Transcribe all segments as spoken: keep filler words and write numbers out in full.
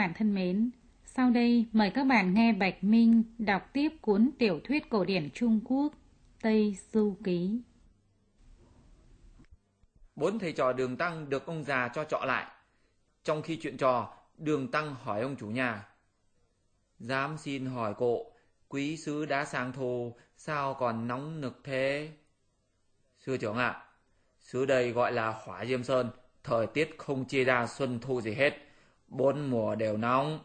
bạn thân mến, sau đây mời các bạn nghe Bạch Minh đọc tiếp cuốn tiểu thuyết cổ điển Trung Quốc Tây Du Ký. Bốn thầy trò Đường Tăng được ông già cho trọ lại. Trong khi chuyện trò, Đường Tăng hỏi ông chủ nhà: "Dám xin hỏi cộ, quý sứ đã sang thu, sao còn nóng nực thế?" "Sư trưởng ạ, à, xứ đây gọi là Hỏa Diêm Sơn, thời tiết không chia ra xuân thu gì hết, bốn mùa đều nóng."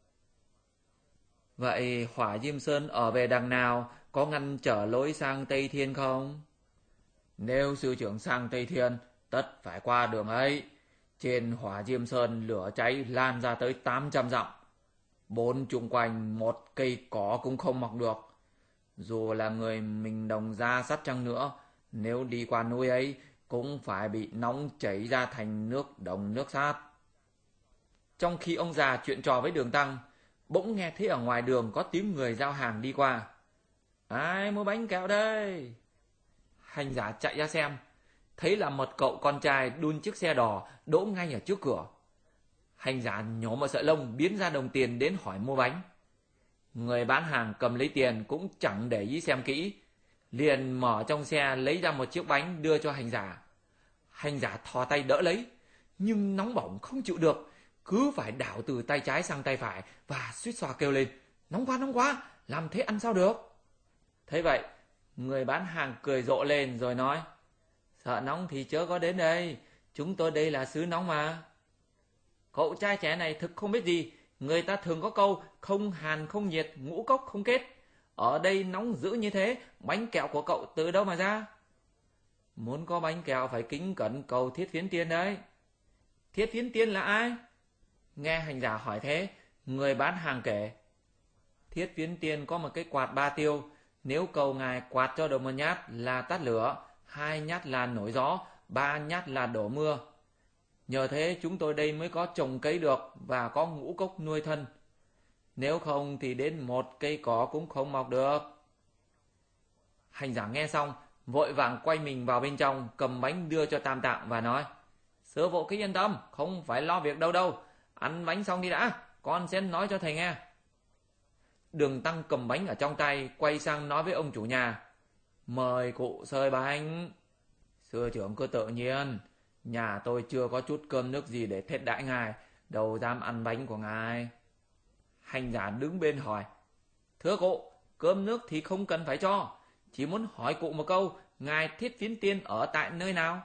"Vậy Hỏa Diêm Sơn ở về đằng nào, có ngăn trở lối sang Tây Thiên không?" "Nếu sư trưởng sang Tây Thiên, tất phải qua đường ấy. Trên Hỏa Diêm Sơn lửa cháy lan ra tới tám trăm dặm. Bốn chung quanh một cây cỏ cũng không mọc được. Dù là người mình đồng da sắt chăng nữa, nếu đi qua núi ấy cũng phải bị nóng chảy ra thành nước đồng nước sát." Trong khi ông già chuyện trò với Đường Tăng, bỗng nghe thấy ở ngoài đường có tiếng người giao hàng đi qua. "Ai mua bánh kẹo đây?" Hành giả chạy ra xem, thấy là một cậu con trai đun chiếc xe đỏ đỗ ngay ở trước cửa. Hành giả nhổ một sợi lông biến ra đồng tiền đến hỏi mua bánh. Người bán hàng cầm lấy tiền cũng chẳng để ý xem kỹ, liền mở trong xe lấy ra một chiếc bánh đưa cho hành giả. Hành giả thò tay đỡ lấy, nhưng nóng bỏng không chịu được, cứ phải đảo từ tay trái sang tay phải và suýt xoa kêu lên: "Nóng quá, nóng quá, làm thế ăn sao được?" Thế vậy, người bán hàng cười rộ lên rồi nói: "Sợ nóng thì chớ có đến đây, chúng tôi đây là xứ nóng mà." Cậu trai trẻ này thực không biết gì, người ta thường có câu không hàn không nhiệt, ngũ cốc không kết. Ở đây nóng dữ như thế, bánh kẹo của cậu từ đâu mà ra? Muốn có bánh kẹo phải kính cẩn cầu Thiết Phiến Tiên đấy. Thiết Phiến Tiên là ai? Nghe hành giả hỏi thế, người bán hàng kể: Thiết Phiến Tiên có một cái quạt ba tiêu, nếu cầu ngài quạt cho được một nhát là tắt lửa, hai nhát là nổi gió, ba nhát là đổ mưa. Nhờ thế chúng tôi đây mới có trồng cấy được và có ngũ cốc nuôi thân. Nếu không thì đến một cây cỏ cũng không mọc được. Hành giả nghe xong, vội vàng quay mình vào bên trong, cầm bánh đưa cho Tam Tạng và nói: Sư phụ cứ yên tâm, không phải lo việc đâu đâu. Ăn bánh xong đi đã, con sẽ nói cho thầy nghe. Đường Tăng cầm bánh ở trong tay, quay sang nói với ông chủ nhà: Mời cụ xơi bánh. Sư trưởng cứ tự nhiên, nhà tôi chưa có chút cơm nước gì để thết đãi ngài, đâu dám ăn bánh của ngài. Hành giả đứng bên hỏi: Thưa cụ, cơm nước thì không cần phải cho, chỉ muốn hỏi cụ một câu, ngài Thiết Phiến Tiên ở tại nơi nào?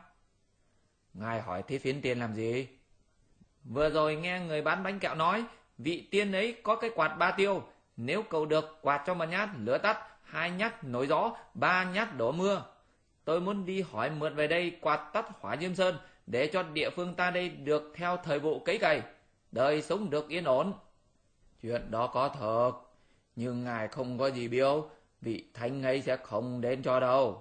Ngài hỏi Thiết Phiến Tiên làm gì? Vừa rồi nghe người bán bánh kẹo nói, vị tiên ấy có cái quạt ba tiêu, nếu cầu được quạt cho một nhát lửa tắt, hai nhát nổi gió, ba nhát đổ mưa. Tôi muốn đi hỏi mượn về đây quạt tắt Hỏa Diêm Sơn, để cho địa phương ta đây được theo thời vụ cấy cày, đời sống được yên ổn. Chuyện đó có thật, nhưng ngài không có gì biếu, vị thánh ấy sẽ không đến cho đâu.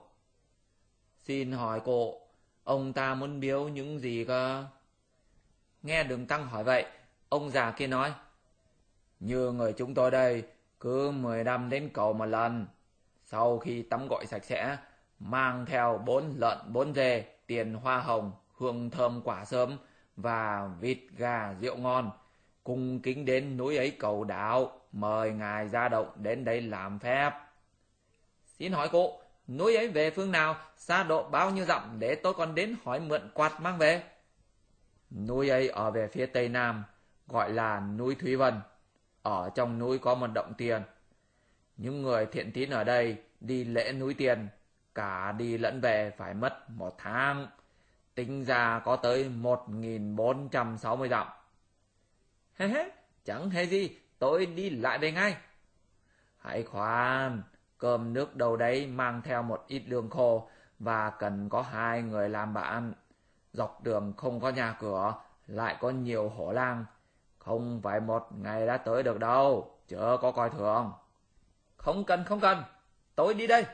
Xin hỏi cụ, ông ta muốn biếu những gì cơ? Nghe Đường Tăng hỏi vậy, ông già kia nói: Như người chúng tôi đây, cứ mười năm đến cầu một lần. Sau khi tắm gội sạch sẽ, mang theo bốn lợn bốn dê, tiền hoa hồng, hương thơm quả sớm và vịt gà rượu ngon, cung kính đến núi ấy cầu đạo, mời ngài ra động đến đây làm phép. Xin hỏi cụ, núi ấy về phương nào, xa độ bao nhiêu dặm để tôi còn đến hỏi mượn quạt mang về? Núi ấy ở về phía tây nam, gọi là núi Thúy Vân. Ở trong núi có một động tiền. Những người thiện tín ở đây đi lễ núi tiền, cả đi lẫn về phải mất một tháng. Tính ra có tới một nghìn bốn trăm sáu mươi dặm. Hê hê, chẳng hề gì, tôi đi lại về ngay. Hãy khoan, cơm nước đâu đấy mang theo một ít lương khô và cần có hai người làm bạn. Dọc đường không có nhà cửa, lại có nhiều hổ lang. Không phải một ngày đã tới được đâu, chớ có coi thường. Không cần, không cần, tôi đi đây.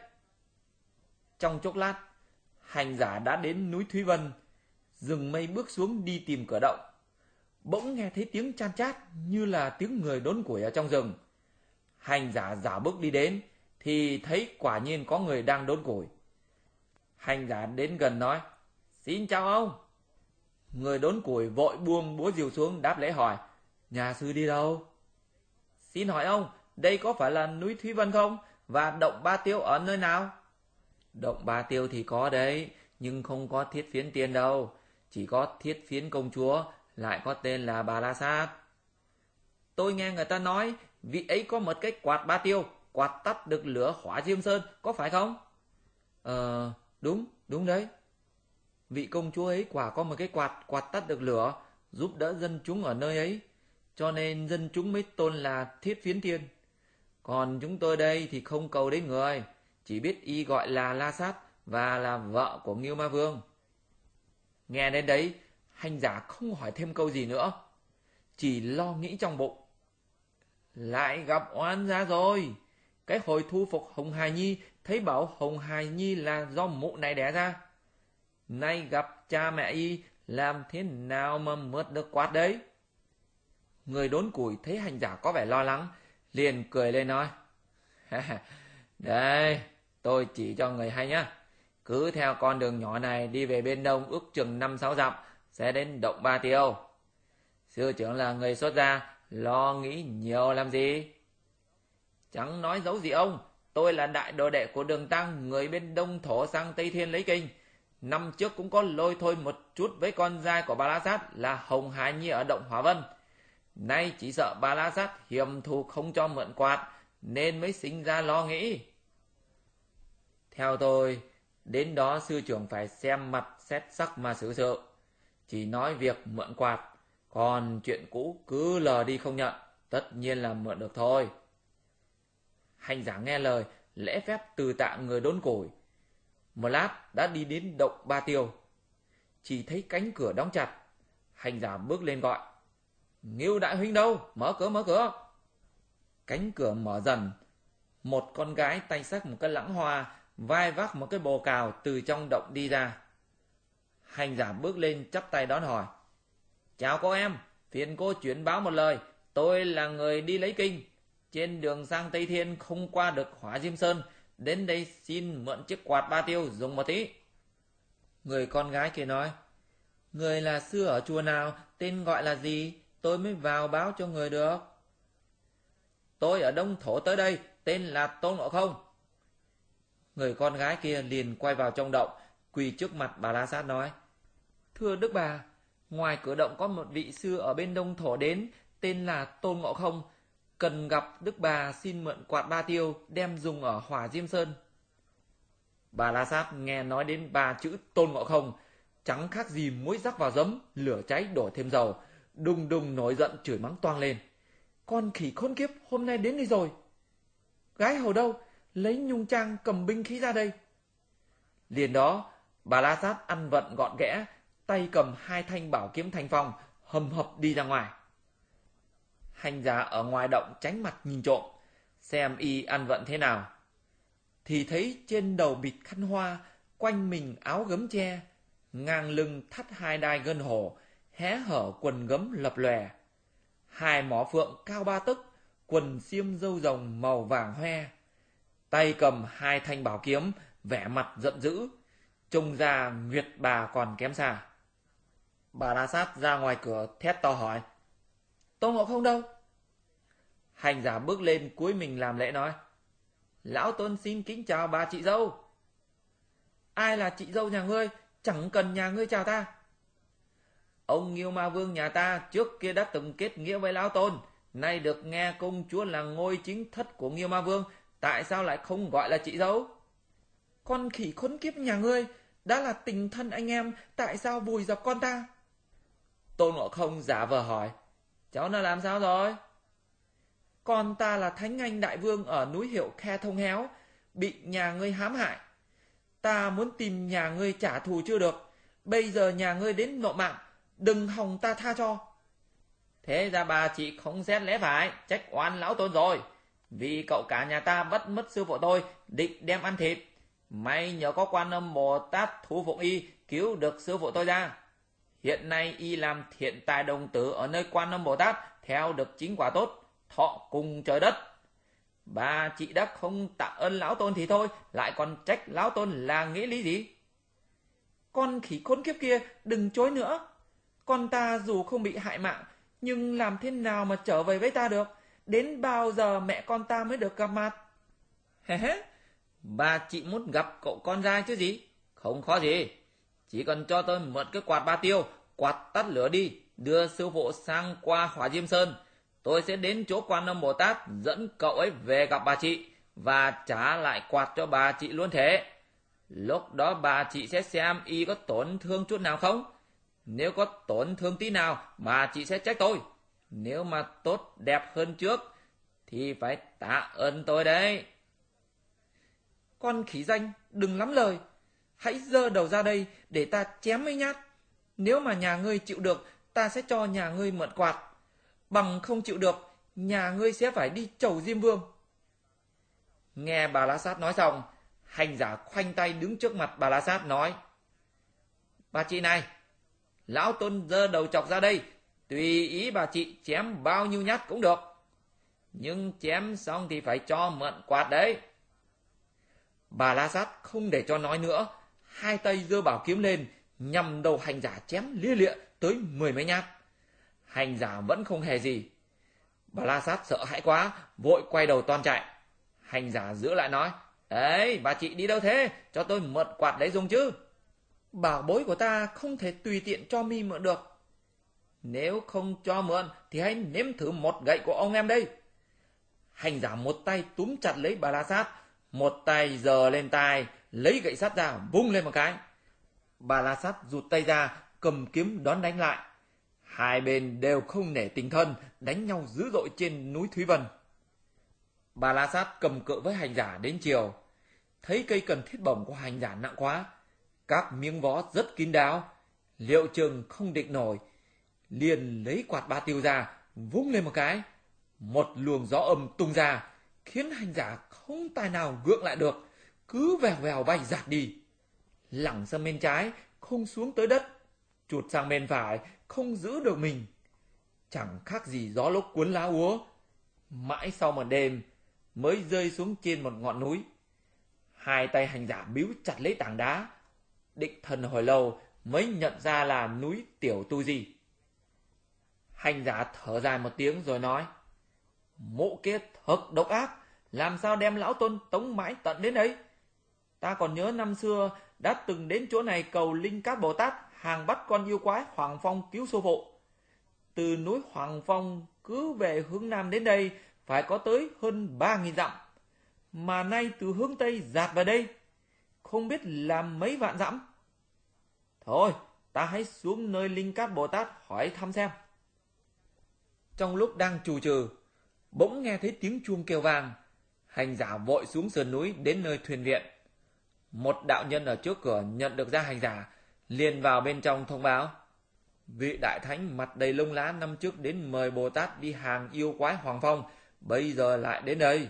Trong chốc lát, hành giả đã đến núi Thúy Vân, dừng mây bước xuống đi tìm cửa động. Bỗng nghe thấy tiếng chan chát như là tiếng người đốn củi ở trong rừng. Hành giả dạo bước đi đến, thì thấy quả nhiên có người đang đốn củi. Hành giả đến gần nói: Xin chào ông. Người đốn củi vội buông búa rìu xuống đáp lễ hỏi: Nhà sư đi đâu? Xin hỏi ông, đây có phải là núi Thúy Vân không? Và động Ba Tiêu ở nơi nào? Động Ba Tiêu thì có đấy, nhưng không có Thiết Phiến Tiên đâu. Chỉ có Thiết Phiến Công Chúa, lại có tên là Bà La Sát. Tôi nghe người ta nói, vị ấy có một cái quạt Ba Tiêu, quạt tắt được lửa Hỏa Diêm Sơn, có phải không? Ờ, đúng, đúng đấy. Vị công chúa ấy quả có một cái quạt, quạt tắt được lửa, giúp đỡ dân chúng ở nơi ấy. Cho nên dân chúng mới tôn là Thiết Phiến Tiên. Còn chúng tôi đây thì không cầu đến người, chỉ biết y gọi là La Sát và là vợ của Ngưu Ma Vương. Nghe đến đấy, hành giả không hỏi thêm câu gì nữa, chỉ lo nghĩ trong bụng. Lại gặp oan gia rồi. Cái hồi thu phục Hồng Hài Nhi, thấy bảo Hồng Hài Nhi là do mụ này đẻ ra. Nay gặp cha mẹ y, làm thế nào mà mượt được quạt đấy? Người đốn củi thấy hành giả có vẻ lo lắng, liền cười lên nói. Đây, tôi chỉ cho người hay nhá. Cứ theo con đường nhỏ này đi về bên đông ước chừng năm sáu dặm, sẽ đến động Ba Tiêu. Sư trưởng là người xuất gia, lo nghĩ nhiều làm gì? Chẳng nói giấu gì ông, tôi là đại đồ đệ của Đường Tăng, người bên Đông Thổ sang Tây Thiên lấy kinh. Năm trước cũng có lôi thôi một chút với con trai của Bà La Sát là Hồng Hải Nhi ở động Hỏa Vân. Nay chỉ sợ Bà La Sát hiểm thù không cho mượn quạt, nên mới sinh ra lo nghĩ. Theo tôi, đến đó sư trưởng phải xem mặt xét sắc mà xử sự. Chỉ nói việc mượn quạt, còn chuyện cũ cứ lờ đi không nhận, tất nhiên là mượn được thôi. Hành giả nghe lời, lễ phép từ tạ người đốn củi. Một lát đã đi đến động Ba Tiêu. Chỉ thấy cánh cửa đóng chặt. Hành giả bước lên gọi. Ngưu đại huynh đâu? Mở cửa, mở cửa. Cánh cửa mở dần. Một con gái tay xách một cái lẵng hoa, vai vác một cái bồ cào từ trong động đi ra. Hành giả bước lên chắp tay đón hỏi. Chào cô em, phiền cô chuyển báo một lời. Tôi là người đi lấy kinh. Trên đường sang Tây Thiên không qua được Hỏa Diêm Sơn, đến đây xin mượn chiếc quạt Ba Tiêu dùng một tí. Người con gái kia nói, người là sư ở chùa nào, tên gọi là gì, tôi mới vào báo cho người được. Tôi ở Đông Thổ tới đây, tên là Tôn Ngộ Không. Người con gái kia liền quay vào trong động, quỳ trước mặt Bà La Sát nói, thưa Đức Bà, ngoài cửa động có một vị sư ở bên Đông Thổ đến, tên là Tôn Ngộ Không, cần gặp Đức Bà xin mượn quạt Ba Tiêu đem dùng ở Hỏa Diêm Sơn. Bà La Sát nghe nói đến ba chữ Tôn Ngộ Không, chẳng khác gì muối rắc vào giấm, lửa cháy đổ thêm dầu, đùng đùng nổi giận chửi mắng toang lên. Con khỉ khốn kiếp hôm nay đến đây rồi. Gái hầu đâu, lấy nhung trang cầm binh khí ra đây. Liền đó, Bà La Sát ăn vận gọn ghẽ, tay cầm hai thanh bảo kiếm thanh phong, hầm hập đi ra ngoài. Hành giả ở ngoài động tránh mặt nhìn trộm, xem y ăn vận thế nào. Thì thấy trên đầu bịt khăn hoa, quanh mình áo gấm tre, ngang lưng thắt hai đai gân hổ, hé hở quần gấm lập lòe. Hai mỏ phượng cao ba tấc, quần xiêm râu rồng màu vàng hoe. Tay cầm hai thanh bảo kiếm, vẻ mặt giận dữ, trông ra Nguyệt Bà còn kém xa. Bà La Sát ra ngoài cửa thét to hỏi, Tôn Ngộ Không đâu? Hành giả bước lên cúi mình làm lễ nói, lão tôn xin kính chào bà chị dâu. Ai là chị dâu nhà ngươi, chẳng cần nhà ngươi chào ta. Ông Ngưu Ma Vương nhà ta trước kia đã từng kết nghĩa với lão tôn, nay được nghe công chúa là ngôi chính thất của Ngưu Ma Vương, tại sao lại không gọi là chị dâu? Con khỉ khốn kiếp nhà ngươi, đã là tình thân anh em, tại sao vùi dập con ta? Tôn Ngộ Không giả vờ hỏi, cháu nó làm sao rồi? Con ta là Thánh Anh Đại Vương ở núi Hiệu Khe Thông Héo, bị nhà ngươi hãm hại. Ta muốn tìm nhà ngươi trả thù chưa được, bây giờ nhà ngươi đến nộ mạng, đừng hòng ta tha cho. Thế ra bà chị không xét lẽ phải, trách oan lão tôn rồi. Vì cậu cả nhà ta bắt mất sư phụ tôi, định đem ăn thịt. May nhờ có Quan Âm Bồ Tát thu phục y, cứu được sư phụ tôi ra. Hiện nay y làm thiện tài đồng tử ở nơi Quan Âm Bồ Tát, theo được chính quả tốt, thọ cùng trời đất. Bà chị đã không tạ ơn lão tôn thì thôi, lại còn trách lão tôn là nghĩa lý gì? Con khỉ khốn kiếp kia, đừng chối nữa. Con ta dù không bị hại mạng, Nhưng làm thế nào mà trở về với ta được? Đến bao giờ mẹ con ta mới được gặp mặt? Hê hê, bà chị muốn gặp cậu con trai chứ gì? Không khó gì. Chỉ cần cho tôi mượn cái quạt ba tiêu, quạt tắt lửa đi, đưa sư phụ sang qua Hỏa Diêm Sơn. Tôi sẽ đến chỗ Quan Âm Bồ Tát dẫn cậu ấy về gặp bà chị và trả lại quạt cho bà chị luôn thế. Lúc đó bà chị sẽ xem y có tổn thương chút nào không. Nếu có tổn thương tí nào, bà chị sẽ trách tôi. Nếu mà tốt đẹp hơn trước, thì phải tạ ơn tôi đấy. Con khỉ danh, đừng lắm lời. Hãy giơ đầu ra đây để ta chém mấy nhát. Nếu mà nhà ngươi chịu được, ta sẽ cho nhà ngươi mượn quạt. Bằng không chịu được, nhà ngươi sẽ phải đi chầu Diêm Vương. Nghe Bà La Sát nói xong, hành giả khoanh tay đứng trước mặt Bà La Sát nói: Bà chị này, lão tôn giơ đầu chọc ra đây, tùy ý bà chị chém bao nhiêu nhát cũng được. Nhưng chém xong thì phải cho mượn quạt đấy. Bà La Sát không để cho nói nữa, hai tay giơ bảo kiếm lên, nhằm đầu hành giả chém lia lịa tới mười mấy nhát. Hành giả vẫn không hề gì. Bà La Sát sợ hãi quá, vội quay đầu toan chạy. Hành giả giữ lại nói: Đấy, bà chị đi đâu thế? Cho tôi mượn quạt đấy dùng chứ. Bảo bối của ta không thể tùy tiện cho mi mượn được. Nếu không cho mượn thì hãy nếm thử một gậy của ông em đây. Hành giả một tay túm chặt lấy Bà La Sát, một tay giơ lên tai, lấy gậy sắt ra vung lên một cái. Bà La Sát rụt tay ra, cầm kiếm đón đánh lại. Hai bên đều không nể tình thân, đánh nhau dữ dội trên núi Thúy Vân. Bà La Sát cầm cự với hành giả đến chiều. Thấy cây cần thiết bổng của hành giả nặng quá, các miếng vó rất kín đáo, liệu chừng không địch nổi, liền lấy quạt ba tiêu ra, vung lên một cái. Một luồng gió âm tung ra, khiến hành giả không tài nào gượng lại được, cứ vèo vèo bay giạt đi. Lẳng sang bên trái, không xuống tới đất, chụt sang bên phải, không giữ được mình. Chẳng khác gì gió lốc cuốn lá úa. Mãi sau một đêm, mới rơi xuống trên một ngọn núi. Hai tay hành giả bíu chặt lấy tảng đá, định thần hồi lâu mới nhận ra là núi Tiểu Tu Di. Hành giả thở dài một tiếng rồi nói: Mộ kia thật độc ác, làm sao đem lão tôn tống mãi tận đến đấy. Ta còn nhớ năm xưa đã từng đến chỗ này cầu Linh Cát Bồ Tát hàng bắt con yêu quái Hoàng Phong cứu sư phụ. Từ núi Hoàng Phong cứ về hướng nam đến đây phải có tới hơn ba nghìn dặm, mà nay từ hướng tây dạt vào đây không biết làm mấy vạn dặm. Thôi, ta hãy xuống nơi Linh Cát Bồ Tát hỏi thăm xem. Trong lúc đang trù trừ, bỗng nghe thấy tiếng chuông kêu vang. Hành giả vội xuống sườn núi đến nơi thuyền viện. Một đạo nhân ở trước cửa nhận được ra hành giả, liền vào bên trong thông báo: Vị đại thánh mặt đầy lông lá năm trước đến mời Bồ Tát đi hàng yêu quái Hoàng Phong, bây giờ lại đến đây.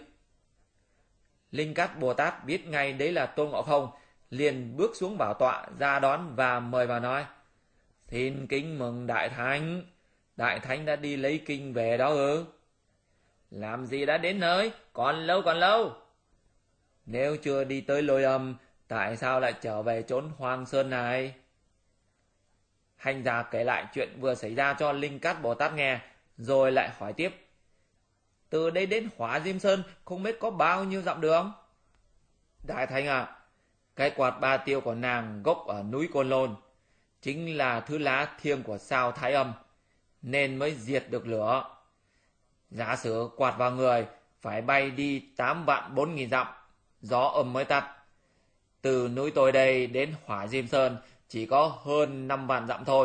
Linh Cát Bồ Tát biết ngay đấy là Tôn Ngộ Không, liền bước xuống bảo tọa ra đón và mời vào nói: Xin kính mừng đại thánh. Đại thánh đã đi lấy kinh về đó ư? Làm gì đã đến nơi? Còn lâu còn lâu. Nếu chưa đi tới Lôi Âm, tại sao lại trở về chốn Hoang Sơn này? Hành giả kể lại chuyện vừa xảy ra cho Linh Cát Bồ Tát nghe, rồi lại hỏi tiếp: Từ đây đến Hỏa Diêm Sơn không biết có bao nhiêu dặm đường? Đại thánh à, cái quạt ba tiêu của nàng gốc ở núi Côn Lôn, chính là thứ lá thiêng của sao Thái Âm, nên mới diệt được lửa. Giả sử quạt vào người, phải bay đi tám vạn bốn nghìn dặm, gió âm mới tắt. Từ núi tôi đây đến Hỏa Diêm Sơn chỉ có hơn năm vạn dặm thôi.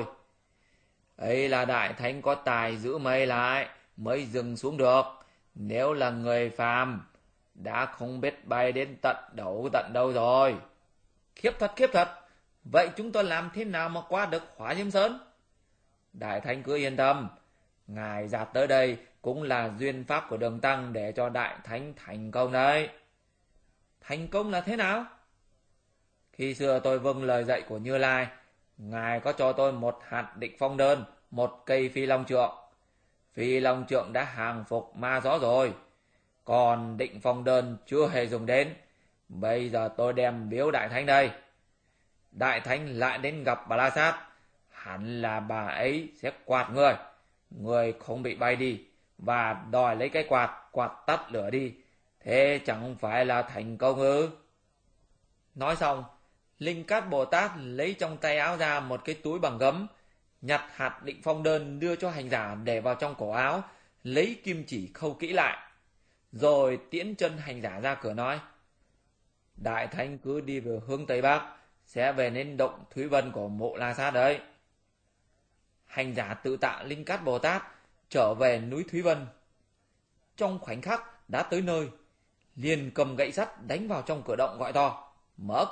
Ấy là đại thánh có tài giữ mây lại mới dừng xuống được. Nếu là người phàm, đã không biết bay đến tận đâu tận đâu rồi. Khiếp thật, khiếp thật. Vậy chúng tôi làm thế nào mà qua được Hỏa Diêm Sơn? Đại thánh cứ yên tâm, ngài dạt tới đây cũng là duyên pháp của Đường Tăng để cho đại thánh thành công đấy. Thành công là thế nào? Khi xưa tôi vâng lời dạy của Như Lai, ngài có cho tôi một hạt định phong đơn, một cây phi long trượng. Phi long trượng đã hàng phục ma gió rồi, còn định phong đơn chưa hề dùng đến. Bây giờ tôi đem biếu đại thánh đây. Đại thánh lại đến gặp Bà La Sát, hẳn là bà ấy sẽ quạt người. người không bị bay đi và đòi lấy cái quạt, quạt tắt lửa đi, thế chẳng phải là thành công ư? Nói xong, Linh Cát Bồ Tát lấy trong tay áo ra một cái túi bằng gấm, nhặt hạt định phong đơn đưa cho hành giả để vào trong cổ áo, lấy kim chỉ khâu kỹ lại, rồi tiễn chân hành giả ra cửa nói: Đại Thánh cứ đi về hướng Tây Bắc, sẽ về đến động Thúy Vân của Mộ La Sát đấy. Hành giả tự tạ Linh Cát Bồ Tát trở về núi Thúy Vân. Trong khoảnh khắc đã tới nơi, liền cầm gậy sắt đánh vào trong cửa động gọi to: Mở